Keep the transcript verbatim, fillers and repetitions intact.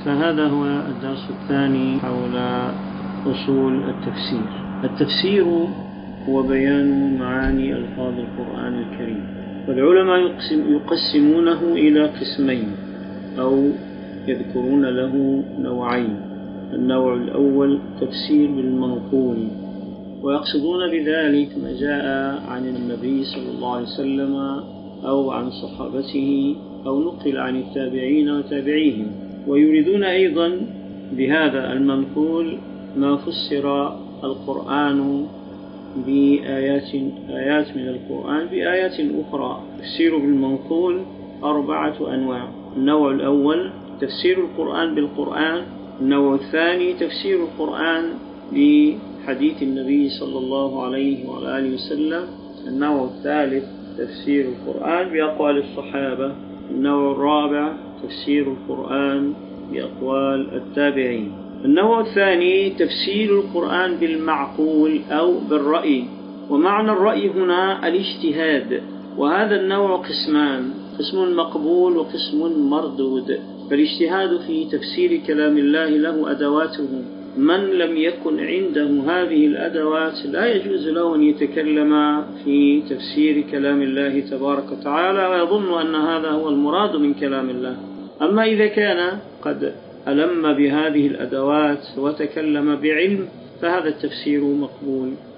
فهذا هو الدرس الثاني حول أصول التفسير. التفسير هو بيان معاني ألفاظ القرآن الكريم، والعلماء يقسم يقسمونه إلى قسمين أو يذكرون له نوعين. النوع الأول تفسير بالمنقول، ويقصدون بذلك ما جاء عن النبي صلى الله عليه وسلم أو عن صحابته أو نقل عن التابعين وتابعيهم، ويريدون أيضا بهذا المنقول ما فسر القرآن بآيات آيات من القرآن بآيات أخرى. تفسير بالمنقول أربعة أنواع. النوع الأول تفسير القرآن بالقرآن، النوع الثاني تفسير القرآن بحديث النبي صلى الله عليه وآله وسلم، النوع الثالث تفسير القرآن بأقوال الصحابة، النوع الرابع تفسير القرآن بأقوال التابعين. النوع الثاني تفسير القرآن بالمعقول أو بالرأي، ومعنى الرأي هنا الاجتهاد، وهذا النوع قسمان: قسم مقبول وقسم مردود. فالاجتهاد في تفسير كلام الله له أدواته، من لم يكن عنده هذه الأدوات لا يجوز له أن يتكلم في تفسير كلام الله تبارك وتعالى ويظن أن هذا هو المراد من كلام الله. أما إذا كان قد ألم بهذه الأدوات وتكلم بعلم فهذا التفسير مقبول.